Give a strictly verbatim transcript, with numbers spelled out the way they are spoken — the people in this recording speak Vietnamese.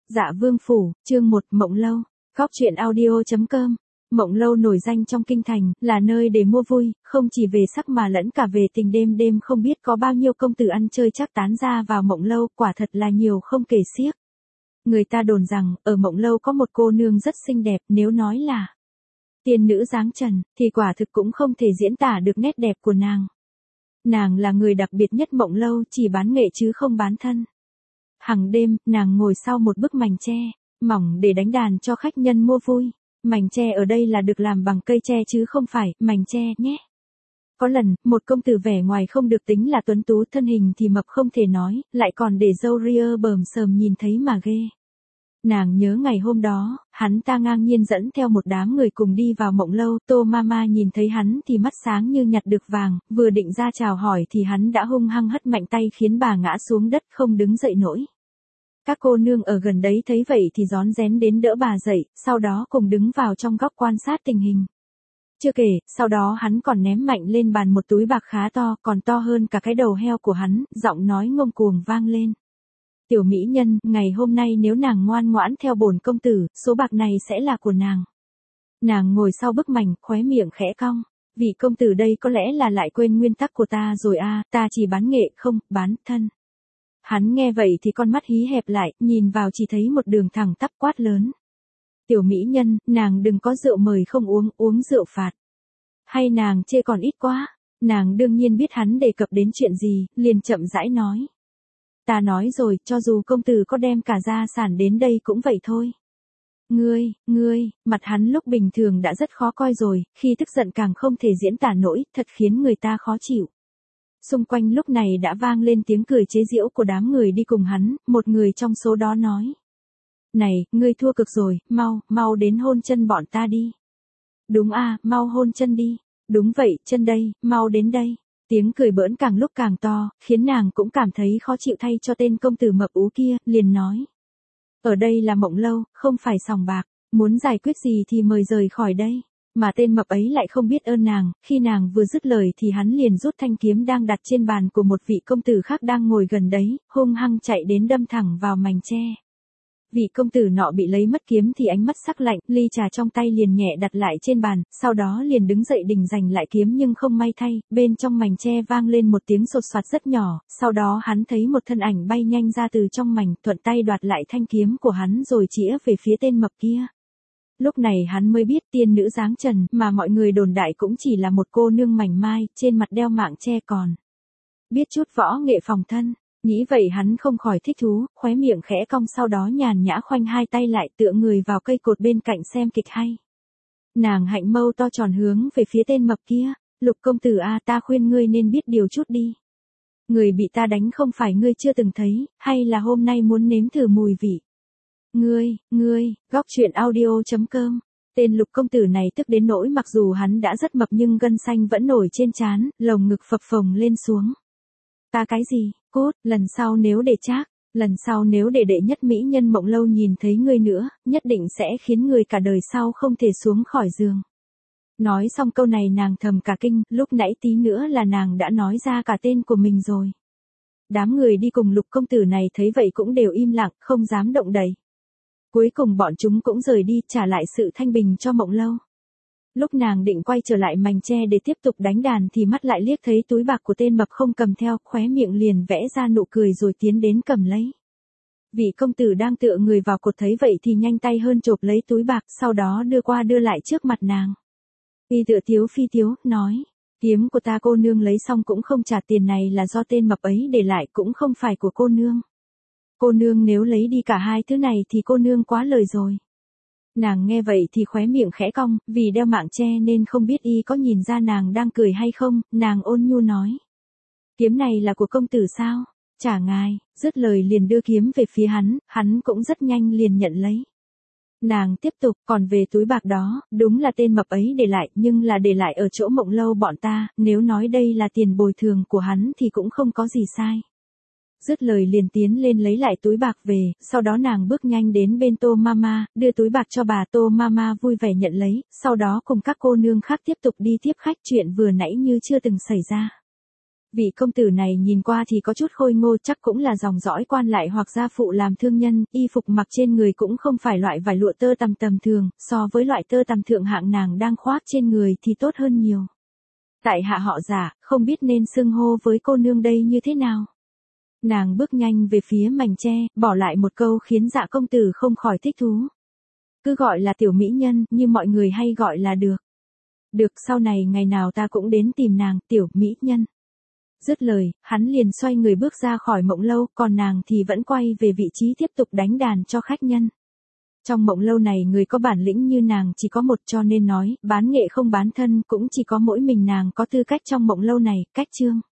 Dạ Vương Phủ, chương một, Mộng Lâu, Góc truyện audio.com. Mộng Lâu nổi danh trong kinh thành, là nơi để mua vui, không chỉ về sắc mà lẫn cả về tình. Đêm đêm không biết có bao nhiêu công tử ăn chơi chắc tán ra vào Mộng Lâu, quả thật là nhiều không kể xiết. Người ta đồn rằng, ở Mộng Lâu có một cô nương rất xinh đẹp, nếu nói là tiên nữ dáng trần, thì quả thực cũng không thể diễn tả được nét đẹp của nàng. Nàng là người đặc biệt nhất Mộng Lâu, chỉ bán nghệ chứ không bán thân. Hằng đêm, nàng ngồi sau một bức mành tre, mỏng để đánh đàn cho khách nhân mua vui. Mành tre ở đây là được làm bằng cây tre chứ không phải mành tre nhé. Có lần, một công tử vẻ ngoài không được tính là tuấn tú, thân hình thì mập không thể nói, lại còn để râu ria bờm sờm nhìn thấy mà ghê. Nàng nhớ ngày hôm đó, hắn ta ngang nhiên dẫn theo một đám người cùng đi vào Mộng Lâu. Tô Mama nhìn thấy hắn thì mắt sáng như nhặt được vàng, vừa định ra chào hỏi thì hắn đã hung hăng hất mạnh tay khiến bà ngã xuống đất không đứng dậy nổi. Các cô nương ở gần đấy thấy vậy thì rón rén đến đỡ bà dậy, sau đó cùng đứng vào trong góc quan sát tình hình. Chưa kể, sau đó hắn còn ném mạnh lên bàn một túi bạc khá to, còn to hơn cả cái đầu heo của hắn, giọng nói ngông cuồng vang lên. Tiểu mỹ nhân, ngày hôm nay nếu nàng ngoan ngoãn theo bổn công tử, số bạc này sẽ là của nàng. Nàng ngồi sau bức mành, khóe miệng khẽ cong. Vị công tử đây có lẽ là lại quên nguyên tắc của ta rồi à, ta chỉ bán nghệ không, bán thân. Hắn nghe vậy thì con mắt hí hẹp lại, nhìn vào chỉ thấy một đường thẳng tắp, quát lớn. Tiểu mỹ nhân, nàng đừng có rượu mời không uống, uống rượu phạt. Hay nàng chê còn ít quá? Nàng đương nhiên biết hắn đề cập đến chuyện gì, liền chậm rãi nói. Ta nói rồi, cho dù công tử có đem cả gia sản đến đây cũng vậy thôi. Ngươi, ngươi, mặt hắn lúc bình thường đã rất khó coi rồi, khi tức giận càng không thể diễn tả nổi, thật khiến người ta khó chịu. Xung quanh lúc này đã vang lên tiếng cười chế giễu của đám người đi cùng hắn, một người trong số đó nói. Này, ngươi thua cực rồi, mau, mau đến hôn chân bọn ta đi. Đúng à, mau hôn chân đi. Đúng vậy, chân đây, mau đến đây. Tiếng cười bỡn càng lúc càng to, khiến nàng cũng cảm thấy khó chịu thay cho tên công tử mập ú kia, liền nói. Ở đây là Mộng Lâu, không phải sòng bạc, muốn giải quyết gì thì mời rời khỏi đây. Mà tên mập ấy lại không biết ơn nàng, khi nàng vừa dứt lời thì hắn liền rút thanh kiếm đang đặt trên bàn của một vị công tử khác đang ngồi gần đấy, hung hăng chạy đến đâm thẳng vào mành tre. Vị công tử nọ bị lấy mất kiếm thì ánh mắt sắc lạnh, ly trà trong tay liền nhẹ đặt lại trên bàn, sau đó liền đứng dậy định giành lại kiếm nhưng không may thay, bên trong mành tre vang lên một tiếng sột soạt rất nhỏ, sau đó hắn thấy một thân ảnh bay nhanh ra từ trong mành, thuận tay đoạt lại thanh kiếm của hắn rồi chĩa về phía tên mập kia. Lúc này hắn mới biết tiên nữ dáng trần mà mọi người đồn đại cũng chỉ là một cô nương mảnh mai, trên mặt đeo mạng tre còn biết chút võ nghệ phòng thân. Nghĩ vậy hắn không khỏi thích thú, khóe miệng khẽ cong, sau đó nhàn nhã khoanh hai tay lại tựa người vào cây cột bên cạnh xem kịch hay. Nàng hạnh mâu to tròn hướng về phía tên mập kia. Lục công tử a, ta khuyên ngươi nên biết điều chút đi. Người bị ta đánh không phải ngươi chưa từng thấy, hay là hôm nay muốn nếm thử mùi vị. Ngươi, ngươi, góc truyện audio.com. Tên lục công tử này tức đến nỗi mặc dù hắn đã rất mập nhưng gân xanh vẫn nổi trên trán, lồng ngực phập phồng lên xuống. Ta cái gì, cốt, lần sau nếu để Trác, lần sau nếu để đệ nhất mỹ nhân Mộng Lâu nhìn thấy ngươi nữa, nhất định sẽ khiến người cả đời sau không thể xuống khỏi giường. Nói xong câu này nàng thầm cả kinh, lúc nãy tí nữa là nàng đã nói ra cả tên của mình rồi. Đám người đi cùng lục công tử này thấy vậy cũng đều im lặng, không dám động đậy. Cuối cùng bọn chúng cũng rời đi, trả lại sự thanh bình cho Mộng Lâu. Lúc nàng định quay trở lại mành tre để tiếp tục đánh đàn thì mắt lại liếc thấy túi bạc của tên mập không cầm theo, khóe miệng liền vẽ ra nụ cười rồi tiến đến cầm lấy. Vị công tử đang tựa người vào cột thấy vậy thì nhanh tay hơn chộp lấy túi bạc, sau đó đưa qua đưa lại trước mặt nàng. Y tựa tiếu phi tiếu, nói, kiếm của ta cô nương lấy xong cũng không trả tiền, này là do tên mập ấy để lại, cũng không phải của cô nương. Cô nương nếu lấy đi cả hai thứ này thì cô nương quá lời rồi. Nàng nghe vậy thì khóe miệng khẽ cong, vì đeo mạng tre nên không biết y có nhìn ra nàng đang cười hay không, nàng ôn nhu nói. Kiếm này là của công tử sao? Trả ngài, dứt lời liền đưa kiếm về phía hắn, hắn cũng rất nhanh liền nhận lấy. Nàng tiếp tục, còn về túi bạc đó, đúng là tên mập ấy để lại, nhưng là để lại ở chỗ Mộng Lâu bọn ta, nếu nói đây là tiền bồi thường của hắn thì cũng không có gì sai. Dứt lời liền tiến lên lấy lại túi bạc về, sau đó nàng bước nhanh đến bên Tô Mama, đưa túi bạc cho bà. Tô Mama vui vẻ nhận lấy, sau đó cùng các cô nương khác tiếp tục đi tiếp khách, chuyện vừa nãy như chưa từng xảy ra. Vị công tử này nhìn qua thì có chút khôi ngô, chắc cũng là dòng dõi quan lại hoặc gia phụ làm thương nhân, y phục mặc trên người cũng không phải loại vải lụa tơ tằm tầm thường, so với loại tơ tằm thượng hạng nàng đang khoác trên người thì tốt hơn nhiều. Tại hạ họ Giả, không biết nên xưng hô với cô nương đây như thế nào. Nàng bước nhanh về phía mảnh tre, bỏ lại một câu khiến Dạ công tử không khỏi thích thú. Cứ gọi là tiểu mỹ nhân, như mọi người hay gọi là được. Được, sau này ngày nào ta cũng đến tìm nàng, tiểu mỹ nhân. Dứt lời, hắn liền xoay người bước ra khỏi Mộng Lâu, còn nàng thì vẫn quay về vị trí tiếp tục đánh đàn cho khách nhân. Trong Mộng Lâu này người có bản lĩnh như nàng chỉ có một, cho nên nói, bán nghệ không bán thân, cũng chỉ có mỗi mình nàng có tư cách trong Mộng Lâu này. Cách chương